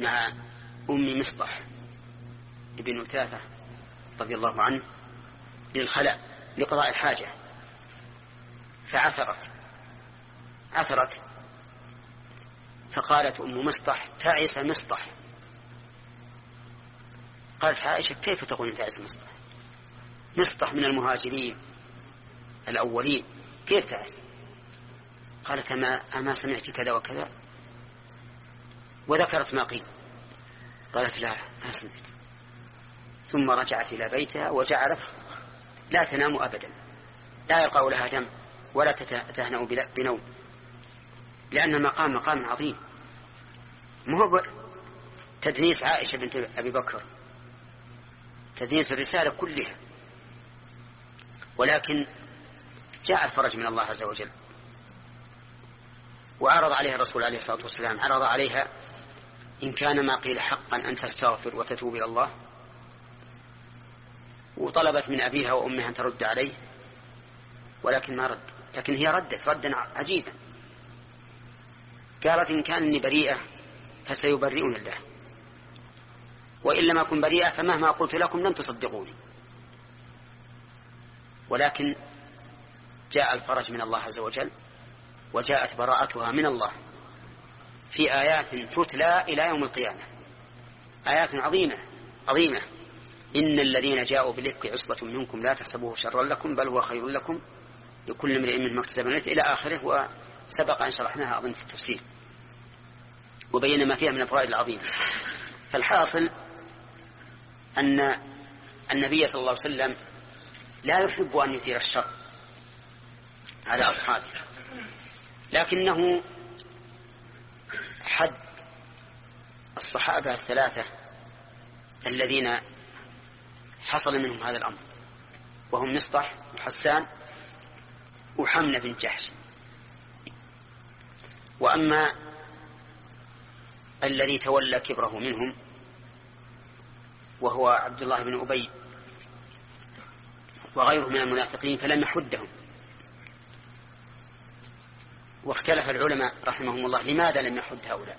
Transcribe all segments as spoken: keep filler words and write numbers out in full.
مع أم مصطح ابن أثاثة رضي الله عنه للخلاء لقضاء الحاجة، فعثرت عثرت فقالت أم مصطح: تعس مصطح. قالت عائشة: كيف تقول تعس مصطح؟ مصطح من المهاجرين الأولين، كيف تعس؟ قالت: أما, أما سمعت كذا وكذا؟ وذكرت ما قيل. قالت: لا ما سمعت. ثم رجعت إلى بيتها وجعلت لا تنام أبدا، لا يرقى لها دم ولا تهنأ بنوم، لأن المقام مقام عظيم، مو تدنيس عائشة بنت أبي بكر، تدنيس الرسالة كلها، ولكن جاء الفرج من الله عز وجل، وعرض عليها الرسول عليه الصلاة والسلام، عرض عليها إن كان ما قيل حقا أن تستغفر وتتوب إلى الله، وطلبت من أبيها وأمها أن ترد عليه، ولكن ما رد. لكن هي ردت ردا عجيبا، قالت: إن كان إني بريئة فسيبرئني الله، وإن لم أكن بريئة فمهما قلت لكم لن تصدقوني. ولكن جاء الفرج من الله عز وجل، وجاءت براءتها من الله في آيات تتلى إلى يوم القيامة، آيات عظيمة عظيمة: إن الذين جاءوا بالإفك عصبة منكم لا تحسبوه شرا لكم بل هو خير لكم لكل امرئ منهم ما اكتسب من الإثم، إلى آخره، وسبق أن شرحناها أظن في التفسير وبينا ما فيها من الفوائد العظيمة. فالحاصل أن النبي صلى الله عليه وسلم لا يحب أن يثير الشر على أصحابه، لكنه حد الصحابة الثلاثة الذين حصل منهم هذا الأمر، وهم مصطح وحسان وحمنة بن جحش. وأما الذي تولى كبره منهم وهو عبد الله بن أبي وغيره من المنافقين فلم يحدهم، واختلف العلماء رحمهم الله لماذا لم يحد هؤلاء.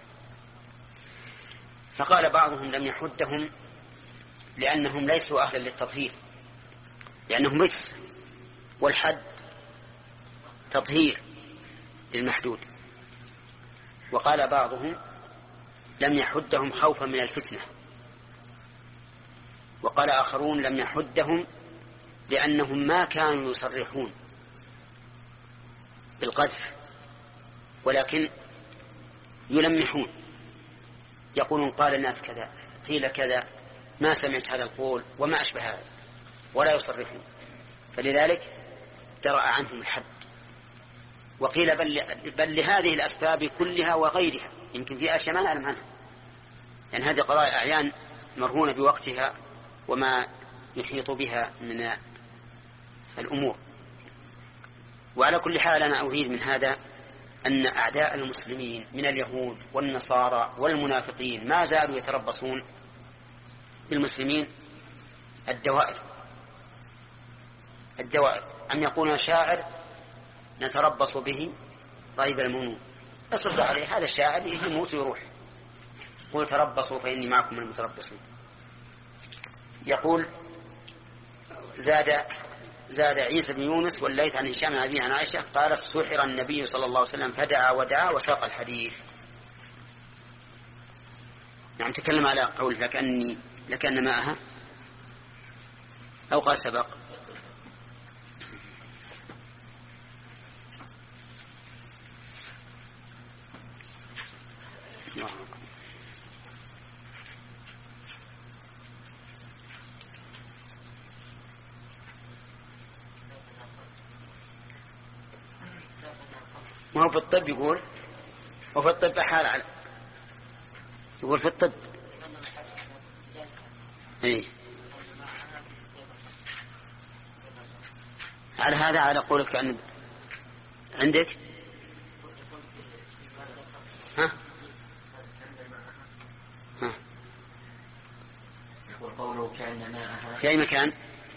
فقال بعضهم: لم يحدهم لأنهم ليسوا أهلا للتطهير، لأنهم رجس، والحد تطهير للمحدود. وقال بعضهم: لم يحدهم خوفا من الفتنة. وقال آخرون: لم يحدهم لأنهم ما كانوا يصرحون بالقذف، ولكن يلمحون، يقولون قال الناس كذا، قيل كذا، ما سمعت هذا القول وما أشبه هذا، ولا يصرحون، فلذلك درأ عنهم الحد. وقيل بل, بل لهذه الأسباب كلها وغيرها، يمكن في أشياء ما نعلم عنها، يعني هذه قضايا أعيان مرهونة بوقتها وما يحيط بها من الأمور. وعلى كل حال أنا أريد من هذا أن أعداء المسلمين من اليهود والنصارى والمنافقين ما زالوا يتربصون بالمسلمين الدوائر الدوائر أم يقولون شاعر نتربص به طيب المنون، أصرف عليه هذا الشاعر يموت ويروح، قل تربصوا فإني معكم من المتربصين. يقول زاد زاد عيسى بن يونس والليث عن هشام عن أبيه عن عائشة قال: سحر النبي صلى الله عليه وسلم فدعا ودعا وساق الحديث. نعم، تكلم على قول لكأني لكأن ماءها، أو قال سبق. ما هو في الطب يقول، وفي الطب حال على يقول في الطب ايه على هذا، على قولك أن عندك ها ها يقول قوله كأن ماءها في أي مكان.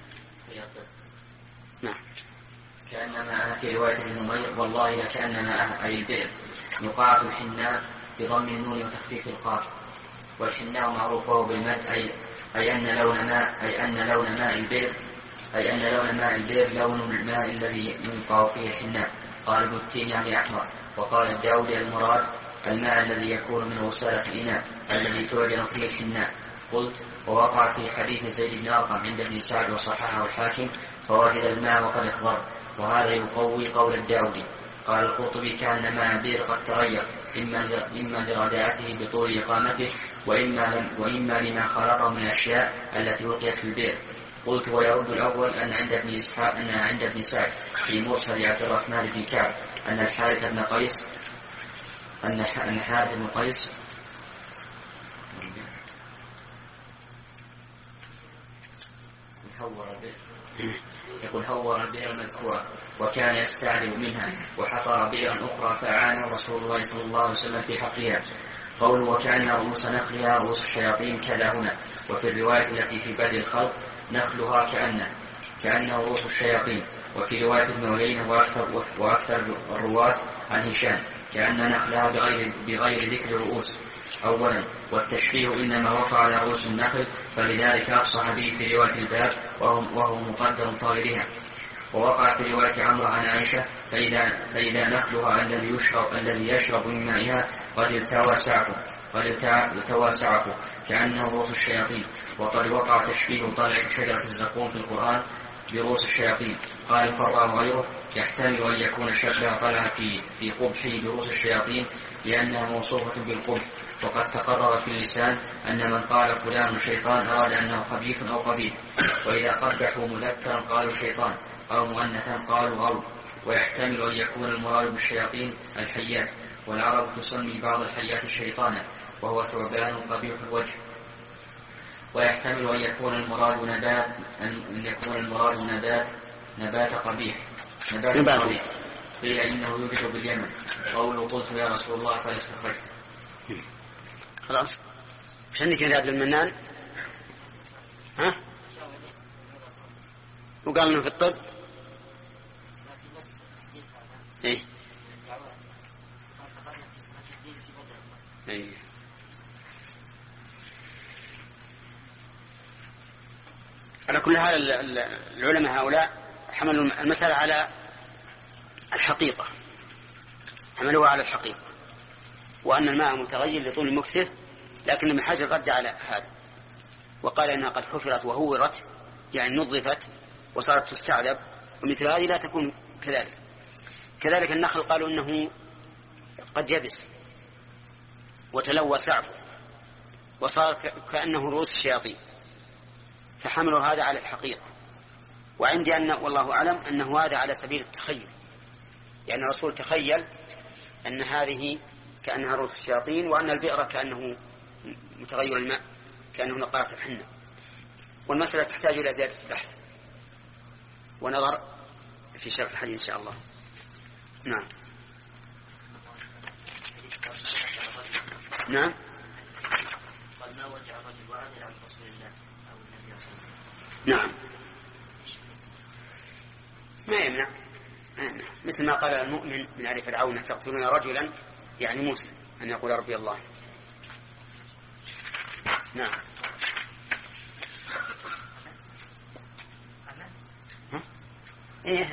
نعم، كأن ماءها في رواية ابن نمير والله لكأن ماءها أي البئر، يقاعة الحناء بضم النون وتخفيف القاف. والحناء معروفه بالمد أي, أي أن لون ماء أي أن لون ماء البئر أي أن لون ماء البئر لون الماء الذي ينقع فيه الحناء. قال ابن التين يعني أحمر. وقال الداودي المراد الماء الذي يكون من وسالة الإناء الذي تعجن فيه الحناء. قلت ووقع في حديث زيد بن أرقم عند ابن سعد وصححه الحاكم فوجد الماء وقد اخضر، وهذا يقوي قول الداودي. قال القرطبي كان ماء البئر قد تغير إما لرداءته بطول إقامته وإما, وإما لما خلطه من الأشياء التي وقيت في البئر. قلت ويرد الأول أن عند ابن إسحاق أن عند ابن سعد في مرسل عبد الرحمن بن كعب أن الحارث بن قيس أن الحارث بن قيس يقول هور البئر المذكورة وكان يستعلم منها وحفر بئرا أخرى فأعانه رسول الله صلى الله عليه وسلم في حفرها. قول وكأن رؤوس نخلها رؤوس الشياطين كذا هنا. وفي الرواية التي في بدء الخلق نخلها كأنه كأنه رؤوس الشياطين. وفي رواية ابن عيينة وأكثر, وأكثر الرواة عن هشام كأن نخلها بغير, بغير ذكر رؤوس أولا. والتشبيه إنما وقع على رؤوس النخل فلذلك أفصح به في رواية الباب وهو, وهو مقدر طائرها. ووقع في رواية عمرو عن عائشة فإذا, فإذا نخلها الذي يشرب, الذي يشرب من مائها قد التوى سعفه قد التوى سعفه كأنه رؤوس الشياطين. وقد وقع تشبيه طلع شجرة الزقوم في القرآن برؤوس الشياطين. قال الفراء وغيره يحتمل أن يكون شبه طلع في, في قبحه برؤوس الشياطين لأنها موصوفة بالقبح. وقد تقرر في اللسان أن من قال فلان شيطان أراد أنه خبيث أو قبيح. وإذا قبحوا مذكرا قالوا شيطان أو مؤنثا قالوا غول. ويحتمل أن يكون المراد بالشياطين الحيات، والعرب تسمي بعض الحيات شيطانا وهو ثعبان قبيح الوجه. ويحتمل أن يكون المراد نبات أن يكون المراد نبات نبات قبيح نبات قبيح قيل إنه يوجد باليمن. قوله قلت يا رسول الله فاستخرجت. خلاص مش عندك كتاب للمنان؟ ها؟ وقال انه في الطب ايه ايه على كل حال العلماء هؤلاء حملوا المسألة على الحقيقة حملوها على الحقيقة وأن الماء متغير لطول مكثه. لكن ابن حجر رد على هذا وقال إنها قد حفرت وهورت يعني نظفت وصارت تستعذب ومثل هذه لا تكون كذلك. كذلك النخل قالوا إنه قد يبس وتلوى سعفه وصار كأنه رؤوس الشياطين فحملوا هذا على الحقيقة. وعندي أن والله أعلم أنه هذا على سبيل التخيل يعني الرسول تخيل أن هذه كأنها رؤوس الشياطين وأن البئر كأنه متغير الماء كأنه نقارة الحنة. والمسألة تحتاج إلى زيادة بحث ونظر في شرح الحديث إن شاء الله. نعم نعم نعم ما يمنع مثل ما قال المؤمن من آل فرعون تقتلون رجلا يعني موسى أن يقول ربي الله. نعم ها؟ إيه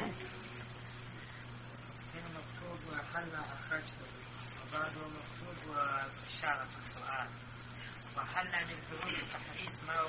مكتوب وحل أخرجته وبعده مكتوب وإشارة في القرآن وحل من فروض التحديث ما هو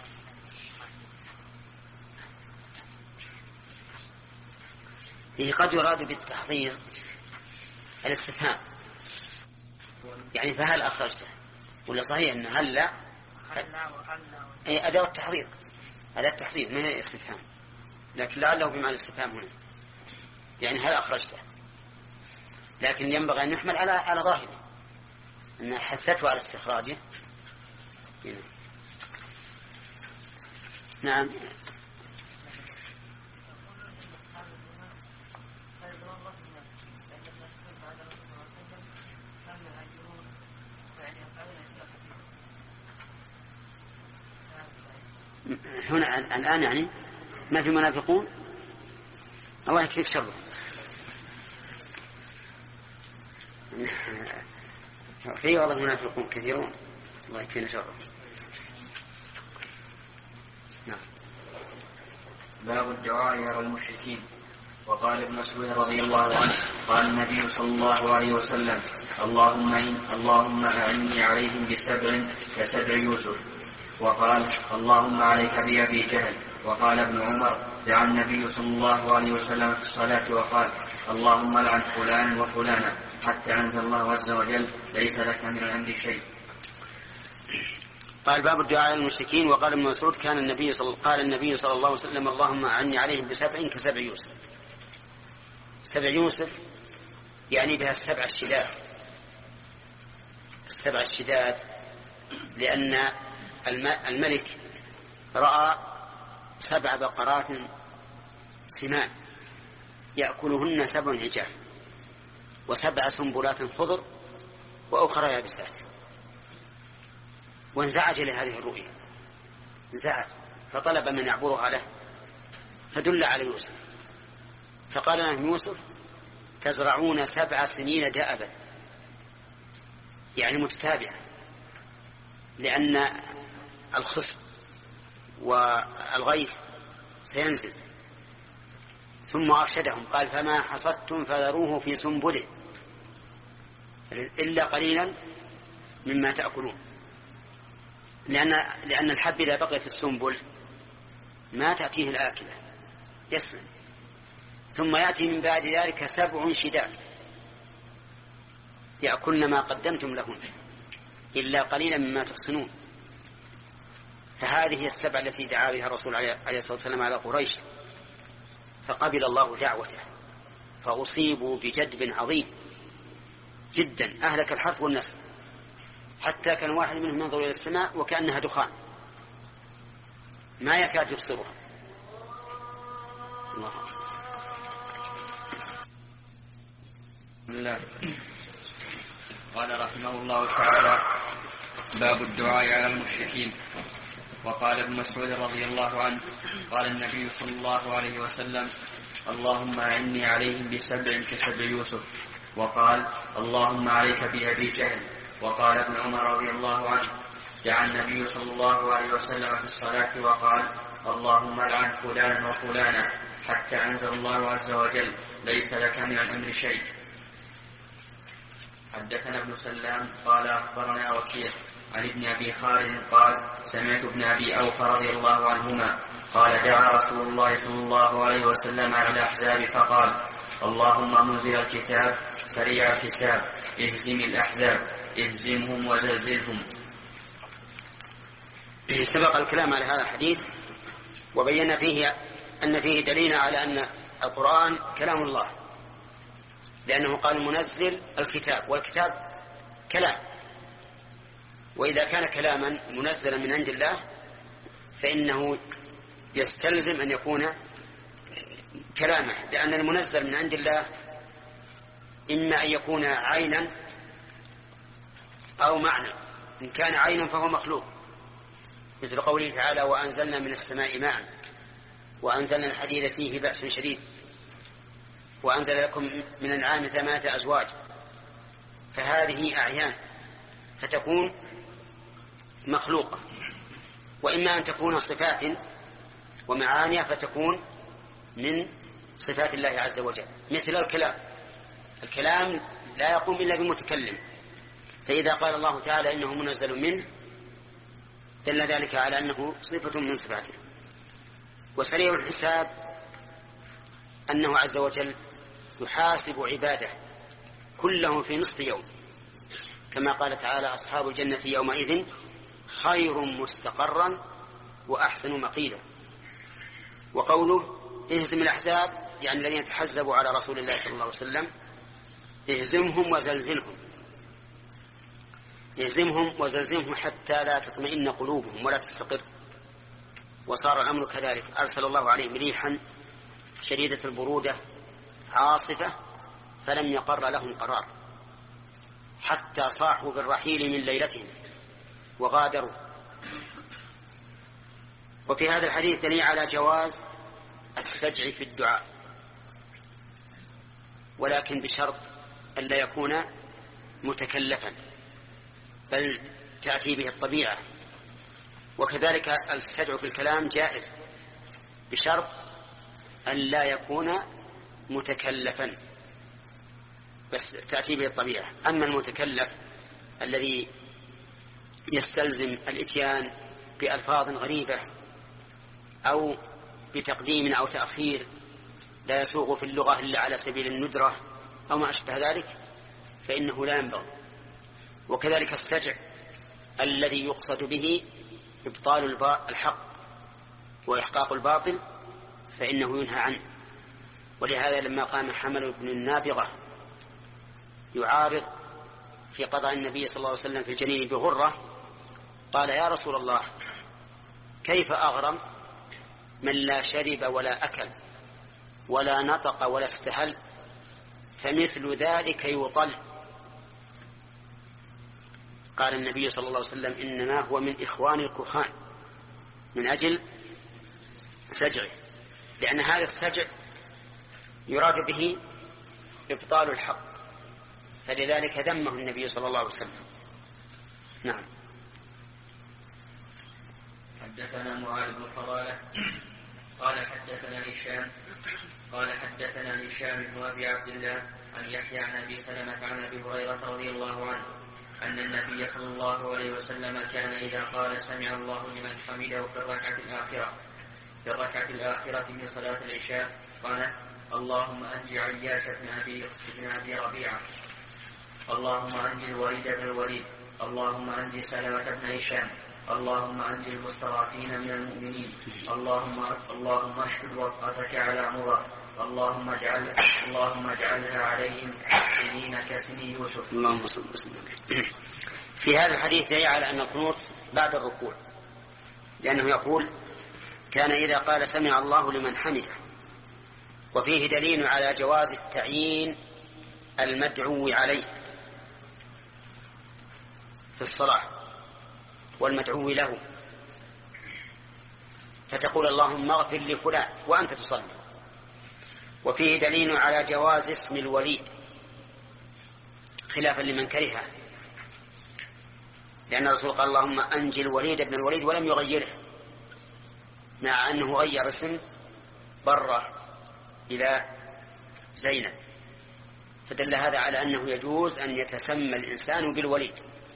إيه قد يراد بالتحضير الاستفهام يعني فهل أخرجته ولا صحيح أن هل لا أي أداة التحضير أداة التحضير ما هي استفهام لكن لعله بمعنى الاستفهام هنا يعني هل أخرجته لكن ينبغي أن يحمل على على ظاهره أن حثته على استخراجه هنا. نعم هنا الآن يعني ما في منافقون الله يكفيك شره في والله منافقون كثيرون الله يكفينا شره. نعم. باب الدعاء على المشركين. وقال ابن مسعود رضي الله عنه قال النبي صلى الله عليه وسلم اللهم إن اللهم أعني عليهم بسبع كسبع يوسف. وقال اللهم عليك بأبي جهل. وقال ابن عمر دعا النبي صلى الله عليه وسلم في الصلاة وقال اللهم لعن فلانا وفلانا حتى أنزل الله عز وجل ليس لك من الأمر شيء. قال باب الدعاء على المشركين. وقال ابن مسعود كان النبي صلى قال النبي صلى الله عليه وسلم اللهم أعني عليهم بسبع كسبع يوسف. سبع يوسف يعني بها السبع الشداد. السبع الشداد لأن الملك رأى سبع بقرات سمان يأكلهن سبع عجاف وسبع سنبلات خضر وأخرى يابسات، وانزعج لهذه الرؤيا، انزعج فطلب من يعبرها له فدل على يوسف فقال له يوسف تزرعون سبع سنين دأبا، يعني متتابعة، لأن الخصب والغيث سينزل. ثم أرشدهم قال فما حصدتم فذروه في سنبله إلا قليلا مما تأكلون، لأن, لأن الحب إذا بقي في السنبل ما تأتيه الآكلة يسلم. ثم يأتي من بعد ذلك سبع شداد يأكلن ما قدمتم لهن إلا قليلا مما تحصنون. فهذه السبع التي دعا بها الرسول عليه الصلاة والسلام على قريش، فقبل الله دعوته فأصيبوا بجدب عظيم جدا أهلك الحرث والنسل، حتى كان واحد منهم ينظر إلى السماء وكأنها دخان ما يكاد يبصرها. الله الله. قال رحمه الله تعالى باب الدعاء على المشركين. وقال ابن مسعود رضي الله عنه قال النبي صلى الله عليه وسلم اللهم أعني عليهم بسبع كسبع يوسف. وقال اللهم عليك بأبي جهل. وقال ابن عمر رضي الله عنه دعا النبي صلى الله عليه وسلم في الصلاة وقال اللهم لعن فلانا وفلانا حتى أنزل الله عز وجل ليس لك من الأمر شيء. حدثنا ابن سلام قال أخبرنا وكيع عن ابن أبي خالد قال سمعت ابن أبي أوفى رضي الله عنهما قال دعا رسول الله صلى الله عليه وسلم على الأحزاب فقال اللهم منزل الكتاب سريع الحساب اهزم الأحزاب اهزمهم وزلزلهم. سبق الكلام على هذا الحديث وبينا فيه أن فيه دليل على أن القرآن كلام الله، لأنه قال منزل الكتاب، والكتاب كلام، وإذا كان كلاما منزلا من عند الله فإنه يستلزم أن يكون كلامه، لأن المنزل من عند الله إما أن يكون عينا أو معنى. إن كان عينا فهو مخلوق، مثل قوله تعالى وأنزلنا من السماء ماء وأنزلنا الحديد فيه بأس شديد وأنزل لكم من الأنعام ثمانية أزواج، فهذه أعيان فتكون مخلوقة. وإما أن تكون صفات ومعاني فتكون من صفات الله عز وجل، مثل الكلام. الكلام لا يقوم إلا بمتكلم، فإذا قال الله تعالى إنه منزل منه دل ذلك على أنه صفة من صفاته. وسريع الحساب أنه عز وجل يحاسب عباده كلهم في نصف يوم، كما قال تعالى أصحاب الجنة يومئذ خير مستقرا وأحسن مقيلا. وقوله اهزم الأحزاب يعني الذين يتحزبوا على رسول الله صلى الله عليه وسلم اهزمهم وزلزلهم، اهزمهم وزلزلهم حتى لا تطمئن قلوبهم ولا تستقر. وصار الأمر كذلك، أرسل الله عليهم ريحا شديدة البرودة عاصفة فلم يقر لهم قرار حتى صاحوا بالرحيل من ليلتهم وغادروا. وفي هذا الحديث دليل على جواز السجع في الدعاء، ولكن بشرط أن لا يكون متكلفا، بل تأتي به الطبيعة. وكذلك السجع في الكلام جائز بشرط أن لا يكون متكلفا، بس تأتي به الطبيعة. أما المتكلف الذي يستلزم الإتيان بألفاظ غريبة أو بتقديم أو تأخير لا يسوغ في اللغة إلا على سبيل الندرة أو ما أشبه ذلك فإنه لا ينبغي. وكذلك السجع الذي يقصد به إبطال الحق وإحقاق الباطل فإنه ينهى عنه. ولهذا لما قام حمل بن النابغة يعارض في قضاء النبي صلى الله عليه وسلم في الجنين بغرة قال يا رسول الله كيف أغرم من لا شرب ولا أكل ولا نطق ولا استهل فمثل ذلك يطل. قال النبي صلى الله عليه وسلم إنما هو من إخوان الكهان من أجل سجعه، لأن هذا السجع يراد به إبطال الحق، فلذلك ذمه النبي صلى الله عليه وسلم. نعم. حدثنا معاذ بن فضالة قال حدثنا هشام قال حدثنا هشام بن أبي عبد الله عن يحيى عن أبي سلمة عن أبي هريرة رضي الله عنه أن النبي صلى الله عليه وسلم كان إذا قال سمع الله لمن حمده في الركعة الآخرة في الركعة الآخرة من صلاة العشاء قال اللهم أنجي عياش بن أبي بن أبي ربيعة، اللهم أنجي الوليد بن الوليد، اللهم أنجي سلمة بن هشام، اللهم أنجي المستضعفين من المؤمنين، اللهم اللهم اشهد وطأتك على مضر، اللهم اجعل اللهم اجعلها عليهم سنين كسني يوسف. اللهم صل وسلم. في هذا الحديث دليل على أن القنوت بعد الركوع، لأنه يقول كان إذا قال سمع الله لمن حمده، وفيه دليل على جواز التعيين المدعو عليه في الصلاة والمدعو له، فتقول اللهم اغفر لفلان وأنت تصلي. وفيه دليل على جواز اسم الوليد خلافا لمن كرهه، لأن الرسول قال اللهم أنجي الوليد بن الوليد ولم يغيره، مع أنه غير اسم برة إلى زينب، فدل هذا على أنه يجوز أن يتسمى الإنسان بالوليد.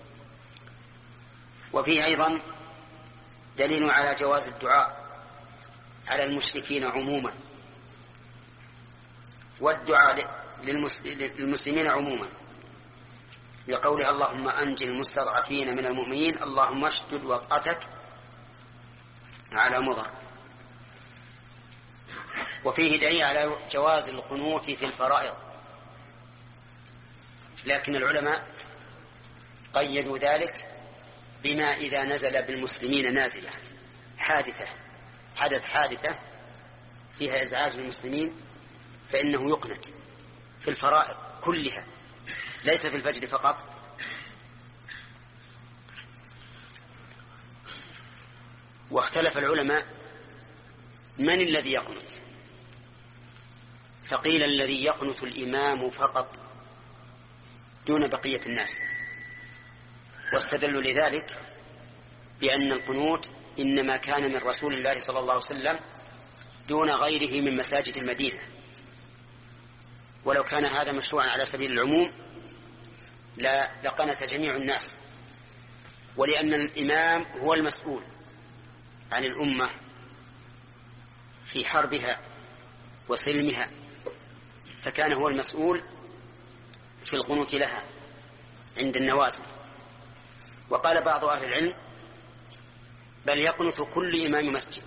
وفيه أيضا دليل على جواز الدعاء على المشركين عموما والدعاء للمسلمين عموما، لقوله اللهم أنجي المستضعفين من المؤمنين، اللهم اشدد وطأتك على مضر. وفيه دليل على جواز القنوت في الفرائض، لكن العلماء قيدوا ذلك بما إذا نزل بالمسلمين نازلة حادثة حدث حادثة فيها إزعاج للمسلمين فإنه يقنت في الفرائض كلها ليس في الفجر فقط. واختلف العلماء من الذي يقنت، فقيل الذي يقنت الإمام فقط دون بقية الناس، واستدلوا لذلك بأن القنوت إنما كان من رسول الله صلى الله عليه وسلم دون غيره من مساجد المدينة، ولو كان هذا مشروعا على سبيل العموم لا لقنت جميع الناس، ولأن الإمام هو المسؤول عن الأمة في حربها وسلمها، فكان هو المسؤول في القنوت لها عند النوازل. وقال بعض أهل العلم بل يقنت كل إمام مسجد،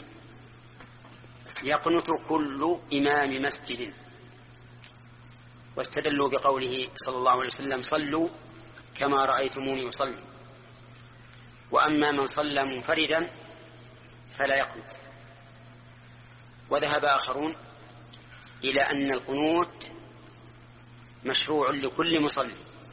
يقنت كل إمام مسجد، واستدلوا بقوله صلى الله عليه وسلم صلوا كما رأيتموني أصلي. وأما من صلى منفردا فلا يقنت. وذهب آخرون إلى أن القنوت مشروع لكل مصلي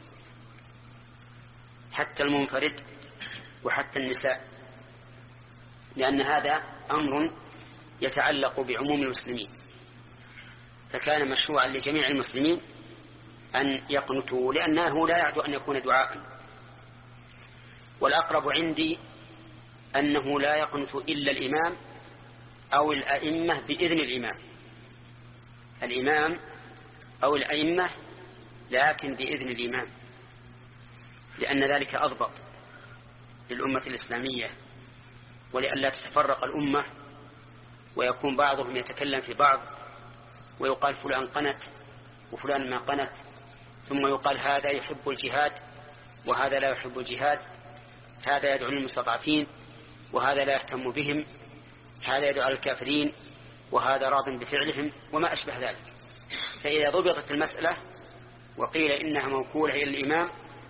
حتى المنفرد وحتى النساء، لأن هذا أمر يتعلق بعموم المسلمين، فكان مشروعا لجميع المسلمين أن يقنتوا، لأنه لا يعد أن يكون دعاء. والأقرب عندي أنه لا يقنت إلا الإمام أو الأئمة بإذن الإمام، الإمام أو الأئمة لكن بإذن الإمام، لأن ذلك أضبط للأمة الإسلامية، ولئلا تتفرق الأمة ويكون بعضهم يتكلم في بعض ويقال فلان قنت وفلان ما قنت، ثم يقال هذا يحب الجهاد وهذا لا يحب الجهاد، هذا يدعو للمستضعفين وهذا لا يهتم بهم، هذا يدعو على الكافرين وهذا راض بفعلهم وما أشبه ذلك. فإذا ضبطت المسألة وقيل إنها موكولة إلى الإمام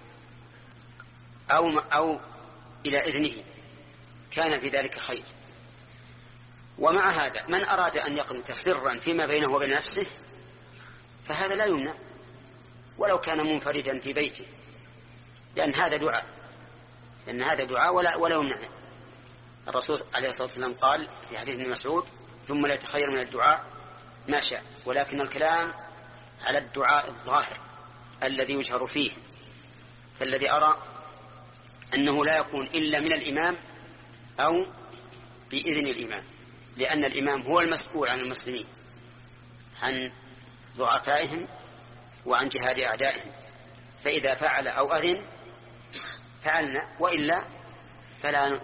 أو, أو إلى إذنه كان في ذلك خير. ومع هذا من أراد أن يقنت سرا فيما بينه وبين نفسه فهذا لا يمنع ولو كان منفردا في بيته، لأن هذا دعاء لأن هذا دعاء ولا, ولا يمنع. الرسول عليه الصلاة والسلام قال في حديث ابن مسعود ثم لا يتخير من الدعاء ما شاء، ولكن الكلام على الدعاء الظاهر الذي يجهر فيه. فالذي أرى أنه لا يكون إلا من الإمام أو بإذن الإمام، لأن الإمام هو المسؤول عن المسلمين، عن ضعفائهم وعن جهاد أعدائهم، فإذا فعل أو أذن فعلنا، وإلا فلا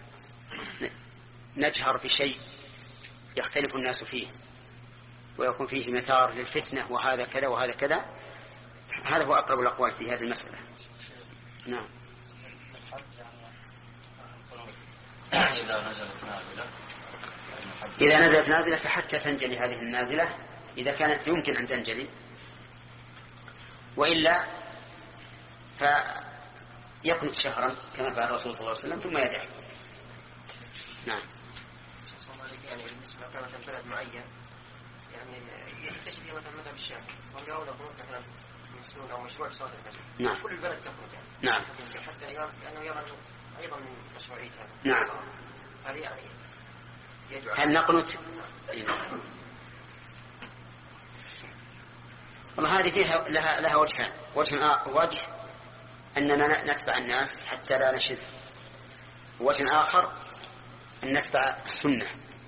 نجهر بشيء يختلف الناس فيه ويكون فيه مثار للفتنة وهذا كذا وهذا كذا. هذا هو أقرب الأقوال في هذه المسألة. نعم. إذا نزلت نازلة فحتى تنجلي هذه النازلة إذا كانت يمكن أن تنجلي، وإلا فيقنط شهرا كما فعل الرسول صلى الله عليه وسلم ثم يدعي. نعم. يعني بالنسبة مثلا بلد معين يعني يكتشف فيه مثلا مذهب الشافعي هم يرون القنوت مثلا مسنون أو مشروع صادر مثلا. نعم. كل البلد تخرج يعني. نعم. حتى لأنه يرى أيضا من مشروعيتها. نعم. هل يعني هل نقنط؟ والله هذه فيها لها لها وجهان، وجه وجه أننا نتبع الناس حتى لا نشذ، وجه آخر أن نتبع السنة،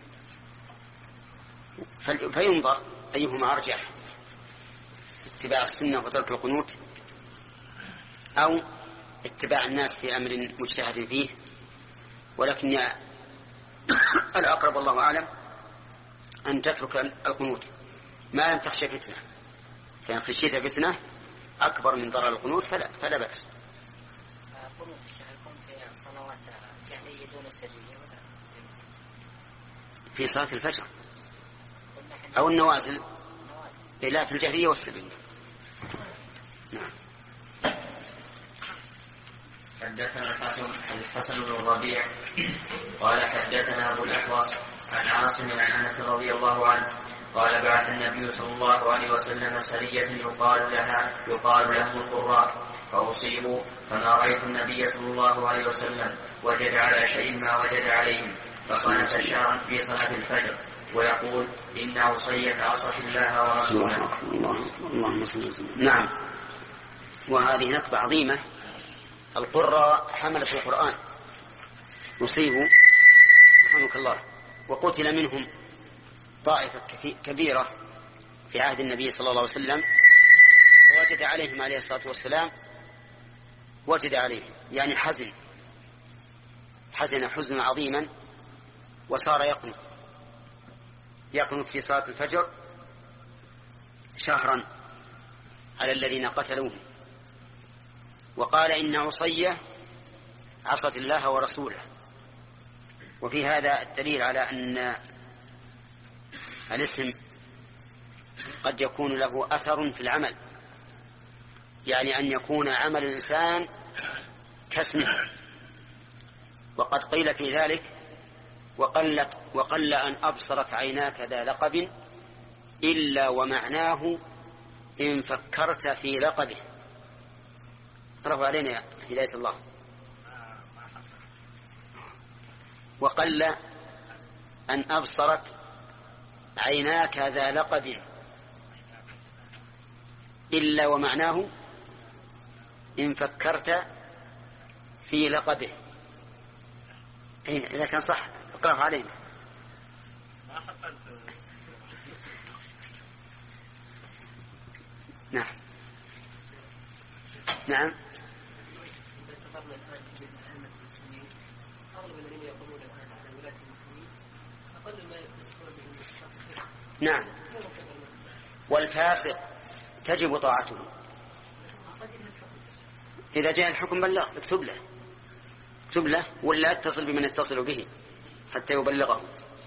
فينظر أيهما أرجح، اتباع السنة وترك القنوت أو اتباع الناس في أمر مجتهد فيه. ولكن الأقرب والله أعلم أن تترك القنوت ما لم تخشى فتنة، فإن خشيت فتنة أكبر من ضرر القنوت فلا, فلا بأس. قنوت يكون في الصلوات الجهرية دون السرية في صلاة الفجر أو النوازل، لا في الجهرية والسرية. نعم. حدثنا الحسن الحسن بن الربيع قال حدثنا أبو الأحوص عن عاصم عن أنس رضي الله عنه قال بعث النبي صلى الله عليه وسلم سرية يقال لها يقال لهم القراء فأصيبوا، فما رأيت النبي صلى الله عليه وسلم وجد على شيء ما وجد عليهم، فصنف شارا في صلاة الفجر ويقول إن عصية عصت الله ورسوله. اللهم صل وسلم. نعم. وهذه نكبة عظيمة. القراء حملة القرآن يصيبوا رحمك الله، وقتل منهم طائفة كبيرة في عهد النبي صلى الله عليه وسلم، ووجد عليهم عليه الصلاة والسلام وجد عليهم يعني حزن حزن حزنا عظيما، وصار يقنط يقنط في صلاة الفجر شهرا على الذين قتلوه، وقال إن عصية عصت الله ورسوله. وفي هذا الدليل على أن الاسم قد يكون له أثر في العمل، يعني أن يكون عمل الإنسان كاسمه. وقد قيل في ذلك وقلت وقل أن أبصرت عيناك ذا لقب إلا ومعناه إن فكرت في لقبه. اقرأوا علينا يا هداية الله. وقل أن أبصرت عيناك ذا لقب إلا ومعناه إن فكرت في لقبه. إيه إذا كان صح اقرأه علينا. نعم نعم. نعم. والفاسق تجب طاعته إذا جاء الحكم بلغ، اكتب له اكتب له ولا اتصل بمن يتصل به حتى يبلغه.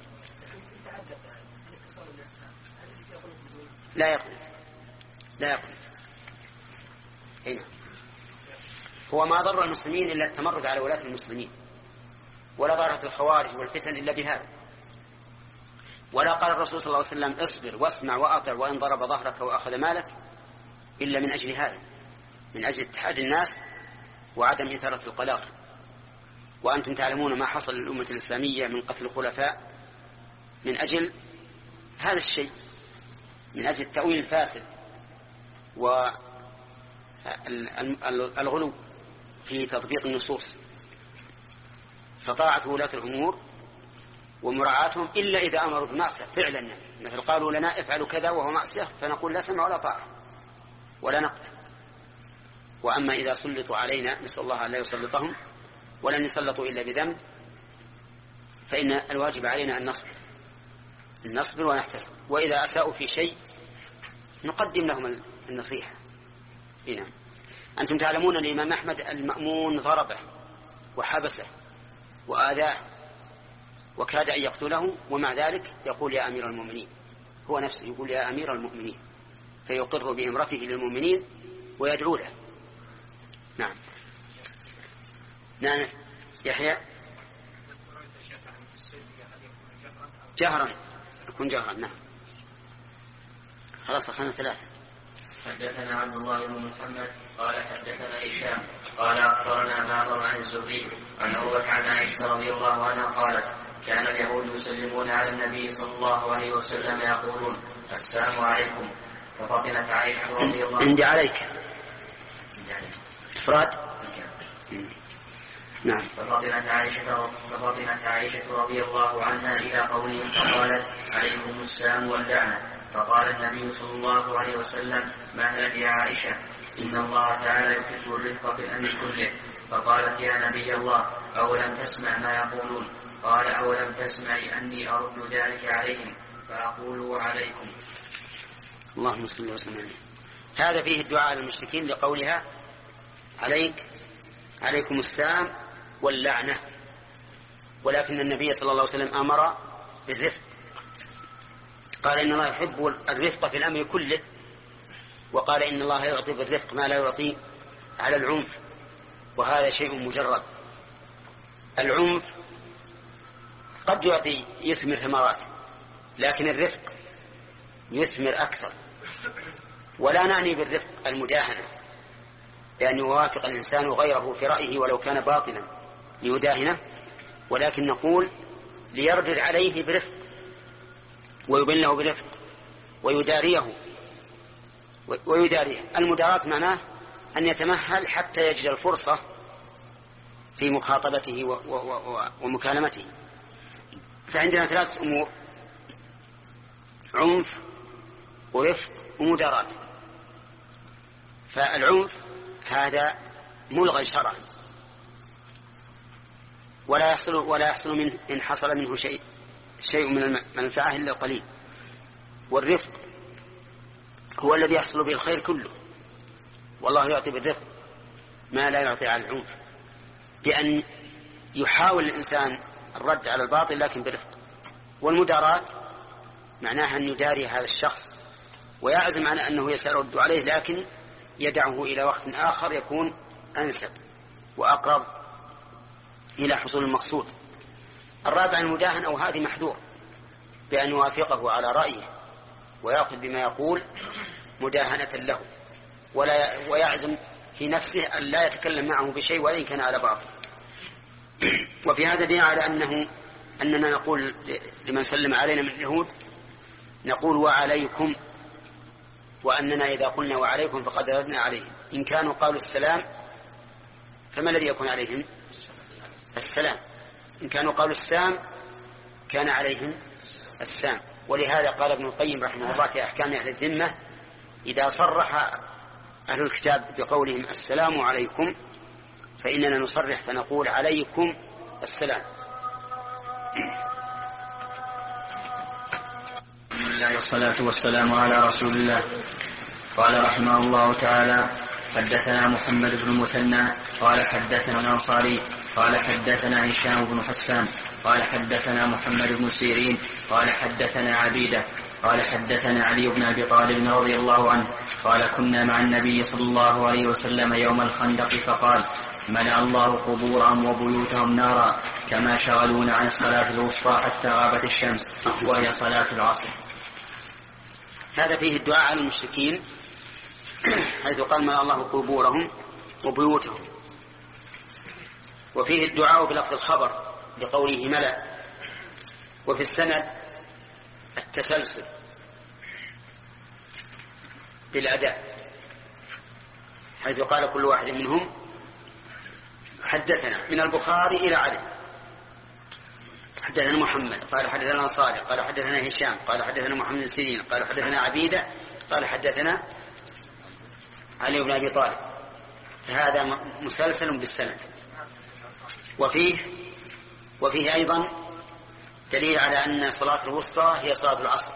لا يقنط لا يقنط. هنا هو ما ضر المسلمين إلا التمرد على ولاة المسلمين، ولا ضرت الخوارج والفتن إلا بهذا. ولا قال الرسول صلى الله عليه وسلم اصبر واسمع وأطع وإن ضرب ظهرك وأخذ مالك إلا من أجل هذا، من أجل اتحاد الناس وعدم إثارة القلاق. وأنتم تعلمون ما حصل للأمة الإسلامية من قتل الخلفاء من أجل هذا الشيء، من أجل التأويل الفاسد والغلو في تطبيق النصوص. فطاعة ولاة الأمور ومراعاتهم إلا إذا أمروا بمعصية فعلا، مثل قالوا لنا افعلوا كذا وهو معصية فنقول لا سمع ولا طاعة ولا نقبل. وأما إذا سلطوا علينا نسأل الله أن لا يسلطهم ولن يسلطوا إلا بذنب، فإن الواجب علينا أن نصبر نصبر ونحتسب. وإذا أساءوا في شيء نقدم لهم النصيحة. هنا أنتم تعلمون الإمام أحمد المأمون ضربه وحبسه وآذاه وكاد أن يقتله، ومع ذلك يقول يا أمير المؤمنين، هو نفسه يقول يا أمير المؤمنين، فيقر بإمرته للمؤمنين ويدعو له. نعم نعم. يحيى جهرا يكون جهرا. نعم خلاص أخذنا ثلاثة. حدثنا عبد الله بن محمد قال حدثنا هشام قال أخبرنا معمر عن الزهري عن عروة عن عائشة رضي الله عنها قالت كان اليهود يسلمون على النبي صلى الله عليه وسلم يقولون السلام عليكم، ففطنت عائشة رضي الله عنها. عندي عليك إفراد. نعم. ففطنت عائشة ففطنت عائشة رضي الله عنها إلى قولهم فقالت عليكم السلام واللعنة. فقال النبي صلى الله عليه وسلم ما لك يا عائشة، إن الله تعالى يحب الرفق في الأمر كله. فقالت يا نبي الله أولم تسمع ما يقولون؟ قال أولم تسمع أني أرد ذلك عليهم فأقول عليكم. اللهم صل وسلم عليه. هذا فيه الدعاء للمشركين لقولها عليك عليكم السلام واللعنة. ولكن النبي صلى الله عليه وسلم أمر بالرفق، قال إن الله يحب الرفق في الأمر كله، وقال إن الله يعطي بالرفق ما لا يعطي على العنف، وهذا شيء مجرد. العنف قد يعطي يثمر ثمرات، لكن الرفق يثمر أكثر. ولا نعني بالرفق المداهنة، بأن يوافق الإنسان غيره في رأيه ولو كان باطلا ليداهنه، ولكن نقول ليردد عليه برفق ويبين له برفق ويداريه ويداريه. المداراة معناه أن يتمهل حتى يجد الفرصة في مخاطبته ومكالمته. فعندنا ثلاث أمور: عنف ورفق ومداراة. فالعنف هذا ملغى شرعا، ولا يحصل ولا يحصل منه إن حصل منه شيء شيء من المنفعة إلا القليل. والرفق هو الذي يحصل به الخير كله، والله يعطي بالرفق ما لا يعطي على العنف، بأن يحاول الإنسان الرد على الباطل لكن برفق. والمداراة معناها أن يداري هذا الشخص ويعزم على أنه يسيرد عليه، لكن يدعه إلى وقت آخر يكون أنسب وأقرب إلى حصول المقصود. الرابع المداهنة، أو هذه محذور، بأن يوافقه على رأيه ويأخذ بما يقول مداهنة له، ولا ويعزم في نفسه أن لا يتكلم معه بشيء وإن كان على باطل. وفي هذا دليل على أنه أننا نقول لمن سلم علينا من اليهود نقول وعليكم، وأننا إذا قلنا وعليكم فقد ردنا عليهم. إن كانوا قالوا السلام فما الذي يكون عليهم؟ السلام. إن كانوا قالوا السام كان عليهم السام. ولهذا قال ابن القيم رحمه الله في أحكام أهل الذمة: إذا صرح أهل الكتاب بقولهم السلام عليكم فإننا نصرح فنقول عليكم السلام. بسم الله والصلاة والسلام على رسول الله. قال رحمه الله تعالى: حدثنا محمد بن المثنى قال حدثنا الأنصاري قال حدثنا هشام بن حسان قال حدثنا محمد بن سيرين قال حدثنا عبيدة قال حدثنا علي بن أبي طالب رضي الله عنه قال: كنا مع النبي صلى الله عليه وسلم يوم الخندق فقال: ملأ الله قبورهم وبيوتهم نارا كما شغلونا عن الصلاة الوسطى حتى غابت الشمس وهي صلاة العصر. هذا فيه الدعاء على المشركين حيث قال: ملأ الله قبورهم وبيوتهم. وفيه الدعاء بلفظ الخبر بقوله ملأ. وفي السند التسلسل بالأداء حيث قال كل واحد منهم: حدثنا، من البخاري إلى علي. حدثنا محمد قال حدثنا صالح قال حدثنا هشام قال حدثنا محمد بن سيرين قال حدثنا عبيدة قال حدثنا علي بن أبي طالب. فهذا مسلسل بالسند. وفيه وفيه أيضا دليل على أن صلاة الوسطى هي صلاة العصر،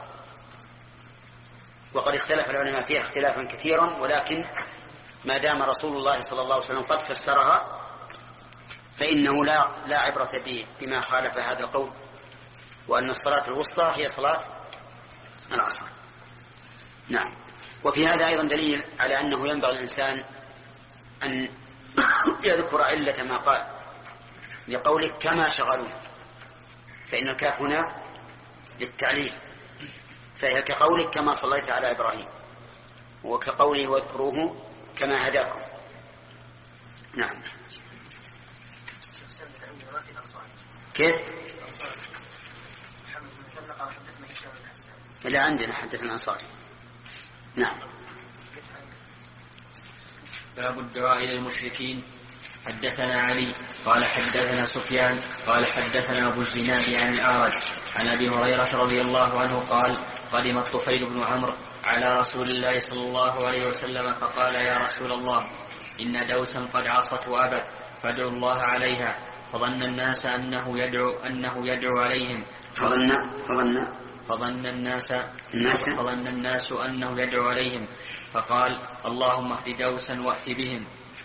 وقد اختلف العلماء فيها اختلافا كثيرا، ولكن ما دام رسول الله صلى الله عليه وسلم قد فسرها فإنه لا لا عبرة بما خالف هذا القول، وأن الصلاة الوسطى هي صلاة العصر. نعم. وفي هذا أيضا دليل على أنه ينبغي الإنسان أن يذكر علة ما قال لقولك كما شغلون، فإن الكاف هنا للتعليل، فهي كقولك كما صليت على إبراهيم، وكقوله واذكروه كما هداكم. نعم. كيف؟ إلا عندنا حدثنا أنصاري. نعم. باب الدعاء للمشركين. حدثنا علي قال حدثنا سفيان قال حدثنا أبو الزناد عن الأعرج عن أبي هريرة رضي الله عنه قال: قدم الطفيل بن عمرو على رسول الله صلى الله عليه وسلم فقال: يا رسول الله، إن دوسا قد عصت وأبت فادعوا الله عليها. فظن الناس أنه يدعو أنه يدعو عليهم فظن فظن فظن الناس الناس فظن الناس أنه يدعو عليهم فقال: اللهم اهد دوسا وأت بهم.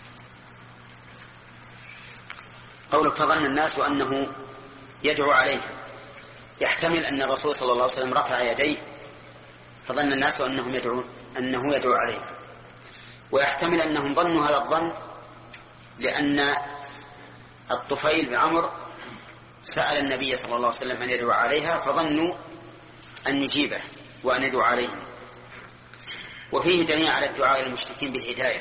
قولك فظن الناس أنه يدعو عليهم يحتمل أن الرسول صلى الله عليه وسلم رفع يديه فظن الناس أنهم يدعون أنه يدعو عليهم، ويحتمل أنهم ظنوا هذا الظن لأن الطفيل بن عمرو سأل النبي صلى الله عليه وسلم أن يدعو عليها فظنوا أن يجيبه وأن يدعو عليهم. وفيه دليل على الدعاء للمشركين بالهداية.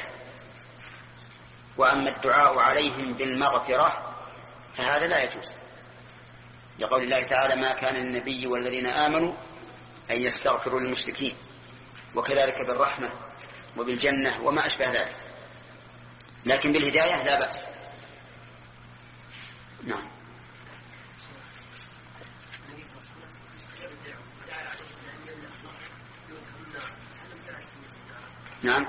وأما الدعاء عليهم بالمغفرة فهذا لا يجوز، لقول الله تعالى: ما كان النبي والذين آمنوا أن يستغفروا للمشركين، وكذلك بالرحمة وبالجنة وما أشبه ذلك، لكن بالهداية لا بأس. نعم. نعم.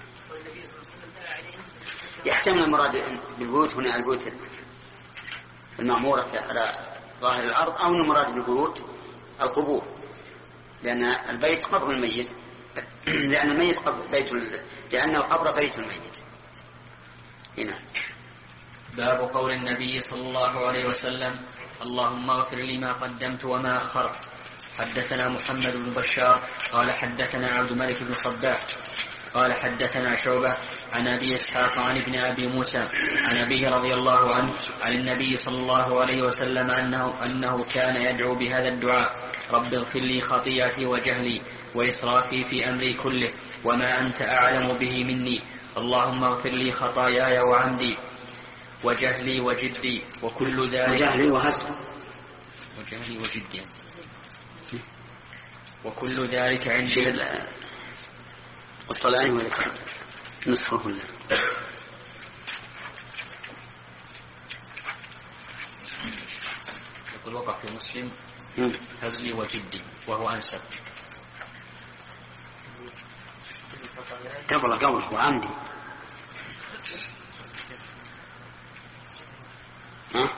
يحتمل المراد بالبيوت هنا البيوت المعمورة على ظاهر الأرض، أو المراد بالبيوت القبور، لأن البيت قبر الميت، لأن الميت قبر بيت لأن القبر بيت الميت. هنا باب قول النبي صلى الله عليه وسلم: اللهم اغفر لي ما قدمت وما أخرت. حدثنا محمد بن بشار قال حدثنا عبد الملك بن صباح قال حدثنا شعبة عن أبي إسحاق عن ابن أبي موسى عن أبيه رضي الله عنه عن النبي صلى الله عليه وسلم أنه, أنه كان يدعو بهذا الدعاء: رب اغفر لي خطيئتي وجهلي وإسرافي في أمري كله وما أنت أعلم به مني، اللهم اغفر لي خطاياي وعمدي وجهلي وجدي وكل ذلك وجهلي وهزلي وجهلي وجدي وكل ذلك عندي. والصلاة وذكر نصفه الله. يقول وقع في مسلم هزلي وجدي وهو أنسب. قبل قبل وعمدي. ها؟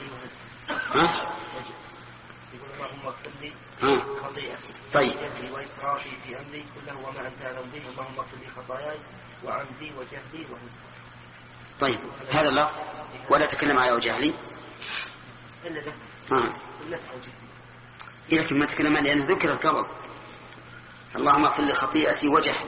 ها؟ يقول اللهم اغفر لي خطيئتي طيب وجهلي وإسرافي في أمري كله وما أنت أعلم به اللهم اغفر لي خطاياي وعمدي وجهلي وإسرافي. طيب هذا اللفظ ولا تكلم على وجهلي إلا ده ها إلا وجهلي لكن ما تكلم عليه لأنه ذكرت قبل. اللهم اغفر لي خطيئتي وجهلي.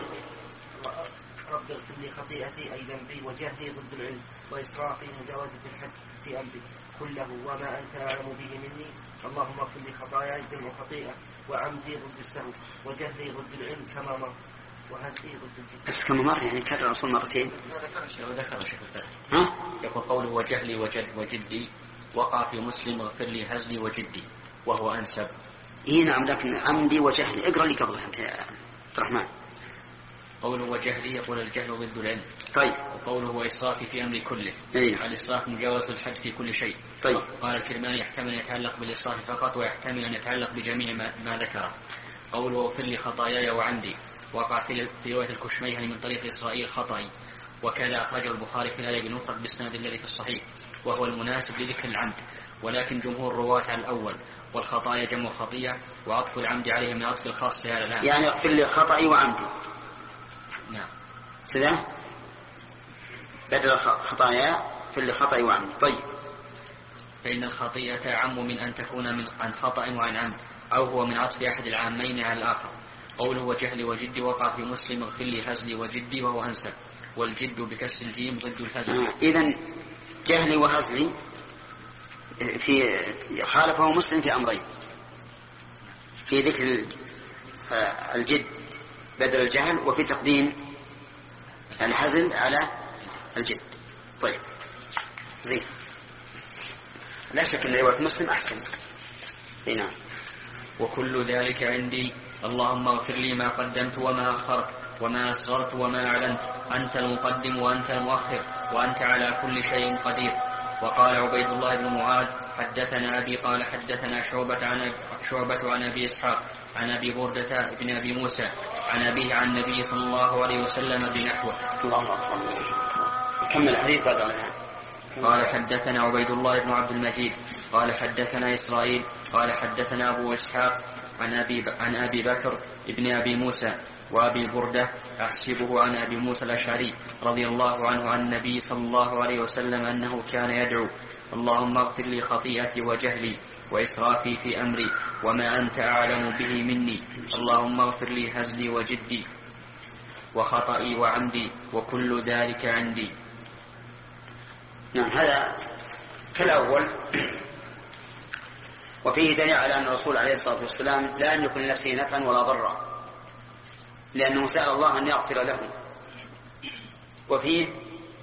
رب اغفر لي خطيئتي أي ذنبي وجهلي ضد العلم وإسرافي مجاوزة الحد في أمري كله وما أنت أعلم به مني اللهم اغفر لي خطاياي جمع خطيئة وعمدي ضد السهو وجهلي ضد العلم كما مر وهزلي ضد الجد. بس كما مر يعني كرر الرسول مرتين. ذكر شيخ الفتح ها؟ يقول قوله وجهلي وجد وجدي وقع في مسلم اغفر لي هزلي وجدي وهو أنسب. إيه نعم لكن عمدي وجهلي اقرأ لي قبل أنت يا عبد الرحمن. قوله وجهلي يقول الجهل ضد العلم. طيب وقوله وإسرافي في أمر كله. أيه. الإسراف مجاوز الحد في كل شيء. طيب. قال الكرماني يحتمل أن يتعلق بالإسراف فقط ويحتمل أن يتعلق بجميع ما, ما ذكره. قوله واغفر لي خطاياي وعمدي وقع في رواية الكشميهني من طريق إسرائيل خطأي وكذا أخرجه البخاري في الآية بنفرد بإسناد الذي في الصحيح وهو المناسب لذكر العمد ولكن جمهور الرواة على الأول والخطايا جمع خطية وعطف العمد عليه من عطف الخاص على العام. يعني اغفر لي خطأي وعمدي. نعم سلام بدل خطايا اغفر لي خطأي وعمدي. طيب فإن الخطيئة أعم من أن تكون من عن خطأ وعن عمد أو هو من عطف أحد العامين على الآخر. قوله وجهلي وجدي وقع في مسلم اغفر لي هزلي وجدي وهو أنسب والجد بكسر الجيم ضد الهزل. آه. إذن جهلي وهزلي في خالفه مسلم في أمرين في ذكر الجد بدل الجهل وفي تقديم الهزل على الجد. طيب زين لا شك أن رواية مسلم أحسن. نعم. وكل ذلك عندي اللهم اغفر لي ما قدمت وما أخرت وما أسررت وما أعلنت أنت المقدم وأنت المؤخر وأنت على كل شيء قدير. وقال عبيد الله بن معاذ حدثنا أبي قال حدثنا شعبة عن شعبة عن أبي إسحاق عن أبي بردة بن أبي موسى عن أبيه عن النبي صلى الله عليه وسلم بنحوه. كمل الحديث بعد. قال حدثنا عبيد الله بن عبد المجيد قال حدثنا إسرائيل قال حدثنا أبو إسحاق عن أبي, عن أبي بكر بن أبي موسى وأبي بردة أحسبه عن أبي موسى الأشعري رضي الله عنه عن النبي صلى الله عليه وسلم أنه كان يدعو اللهم اغفر لي خطيئتي وجهلي وإسرافي في أمري وما أنت أعلم به مني اللهم اغفر لي هزلي وجدي وخطئي وعمدي وكل ذلك عندي. نعم هذا كالأول. وفيه دليل على أن الرسول عليه الصلاة والسلام لا يملك لنفسه نفعا ولا ضرا لأنه سأل الله أن يغفر له. وفيه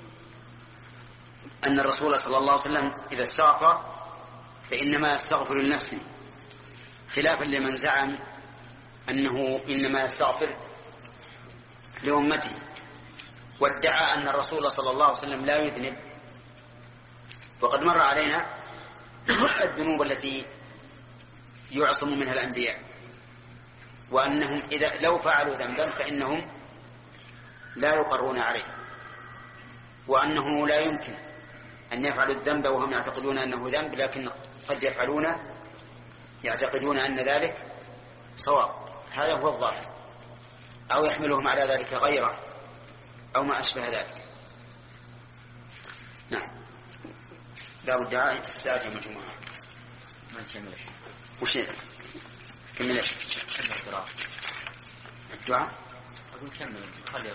أن الرسول صلى الله عليه وسلم إذا استغفر فإنما يستغفر لنفسه خلافا لمن زعم أنه إنما يستغفر لأمته وادعى أن الرسول صلى الله عليه وسلم لا يذنب. وقد مر علينا الذنوب التي يعصم منها الأنبياء وأنهم إذا لو فعلوا ذنبا فإنهم لا يقرون عليه وأنه لا يمكن أن يفعلوا الذنب وهم يعتقدون أنه ذنب لكن قد يفعلون يعتقدون أن ذلك صواب. هذا هو الظاهر أو يحملهم على ذلك غيره أو ما أشبه ذلك. نعم. باب الدعاء في الساعة يوم الجمعة. ما نكمل شيء. وش كمل ايش؟ الدعاء. أقول كمل. خلي.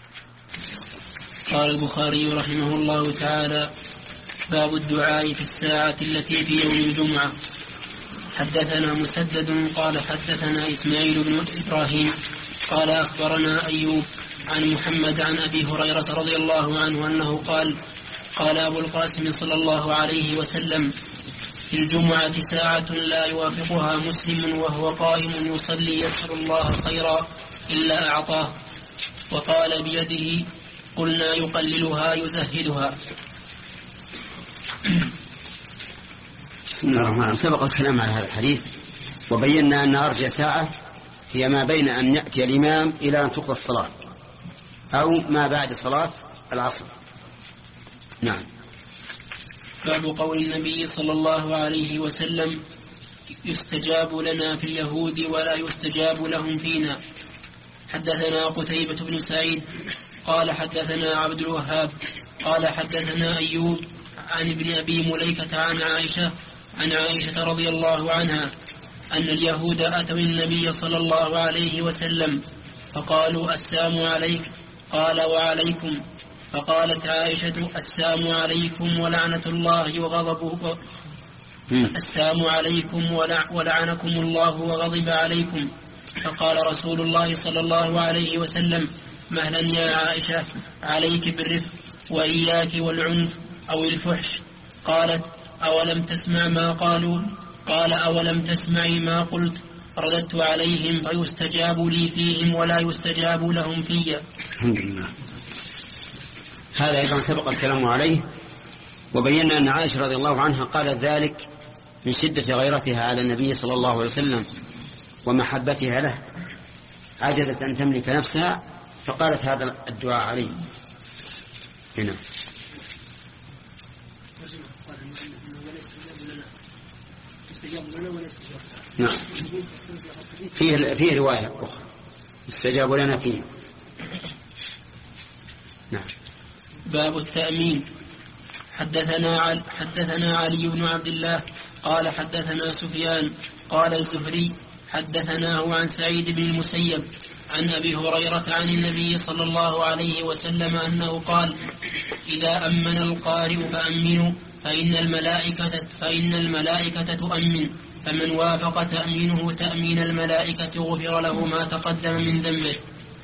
قال البخاري رحمه الله تعالى باب الدعاء في الساعة التي في يوم الجمعة. حدثنا مسدد قال حدثنا إسماعيل بن إبراهيم قال أخبرنا أيوب عن محمد عن أبي هريرة رضي الله عنه أنه قال قال أبو القاسم صلى الله عليه وسلم في الجمعة ساعة لا يوافقها مسلم وهو قائم يصلي يسأل الله خيرا إلا أعطاه وقال بيده قلنا يقللها يزهدها. بسم بسم الله الرحمن الرحيم. سبق الكلام على هذا الحديث وبينا أن أرجى ساعة هي ما بين أن يأتي الإمام إلى أن تقضى الصلاة أو ما بعد صلاة العصر. نعم. باب قول النبي صلى الله عليه وسلم يستجاب لنا في اليهود ولا يستجاب لهم فينا. حدثنا قتيبة بن سعيد قال حدثنا عبد الوهاب قال حدثنا أيوب عن ابن أبي مليكة عن عائشة عن عائشة رضي الله عنها أن اليهود أتوا النبي صلى الله عليه وسلم فقالوا السلام عليك قال وعليكم. فقالت عائشة السلام عليكم ولعنة الله وغضبه السلام عليكم ولعنكم الله وغضب عليكم. فقال رسول الله صلى الله عليه وسلم مهلا يا عائشة عليك بالرفق وإياك والعنف أو الفحش. قالت أولم تسمع ما قالوا قال أولم تسمعي ما قلت رددت عليهم فيستجاب لي فيهم ولا يستجاب لهم في. الحمد لله. هذا أيضا سبق الكلام عليه وبينا أن عائشة رضي الله عنها قالت ذلك من شدة غيرتها على النبي صلى الله عليه وسلم ومحبتها له عجزت أن تملك نفسها فقالت هذا الدعاء عليه. هنا نعم فيه فيه رواية أخرى استجاب لنا فيه. نعم. باب التأمين. حدثنا علي حدثنا علي بن عبد الله قال حدثنا سفيان قال الزهري حدثناه عن سعيد بن المسيب عن أبي هريرة عن النبي صلى الله عليه وسلم أنه قال إذا أمن القارئ فأمنوا فإن الملائكة, فإن الملائكة تؤمن فمن وافق تأمينه تأمين الملائكة غفر له ما تقدم من ذنبه.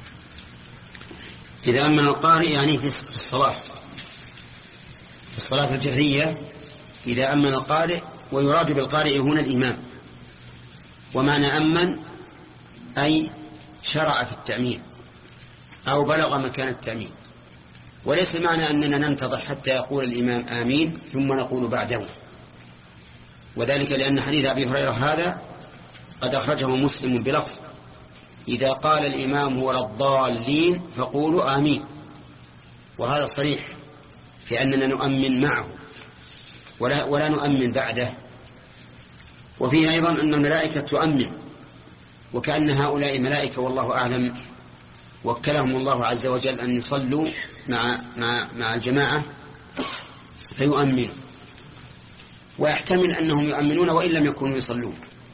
إذا أمن القارئ يعني في الصلاة في الصلاة الجهرية إذا أمن القارئ ويراد بالقارئ هنا الإمام. ومعنى أمن أي شرع في التأمين أو بلغ مكان التأمين وليس معنى أننا ننتظر حتى يقول الإمام آمين ثم نقول بعده. وذلك لأن حديث أبي هريرة هذا قد أخرجه مسلم بلفظ إذا قال الإمام ولا الضالين فقولوا آمين. وهذا صريح في أننا نؤمن معه ولا, ولا نؤمن بعده. وفيه أيضا أن الملائكة تؤمن وكأن هؤلاء ملائكة والله أعلم وكلهم الله عز وجل أن يصلوا مع, مع, مع الجماعة فيؤمنوا ويحتمل أنهم يؤمنون وإن لم يكونوا يصلون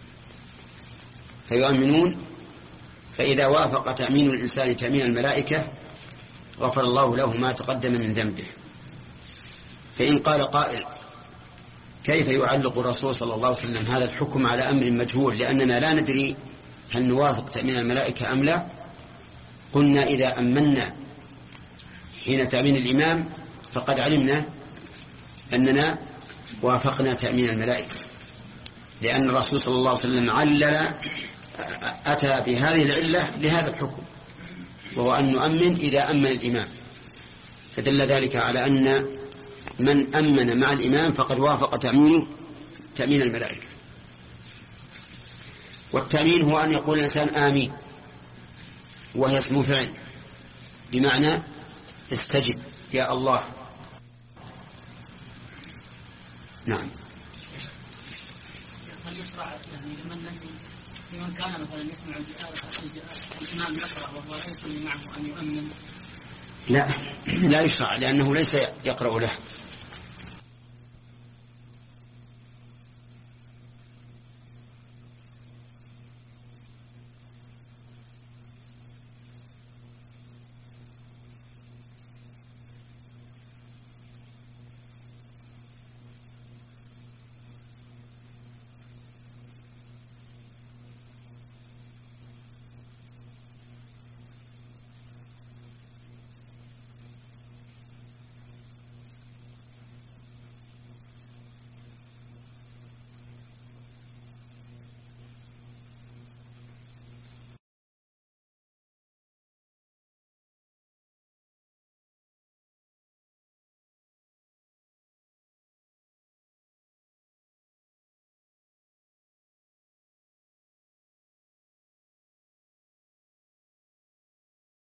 فيؤمنون. فإذا وافق تأمين الإنسان تأمين الملائكة غفر الله له ما تقدم من ذنبه. فإن قال قائل كيف يعلق الرسول صلى الله عليه وسلم هذا الحكم على أمر مجهول لأننا لا ندري هل نوافق تأمين الملائكة أم لا؟ قلنا إذا أمنا حين تأمين الإمام فقد علمنا أننا وافقنا تأمين الملائكة لأن الرسول صلى الله عليه وسلم علل أتى بهذه العلة لهذا الحكم وهو أن نؤمن إذا أمن الإمام. فدل ذلك على أن من أمن مع الإمام فقد وافق تأمينه تأمين الملائكة. والتأمين هو أن يقول الإنسان آمين وهي اسم فعل بمعنى استجب يا الله. نعم. هل يشرع يعني لمن لمن كان مثلا يسمع الإمام يقرأ وهو لا يصلي معه أن يؤمن؟ لا لا يشرع لأنه ليس يقرأ له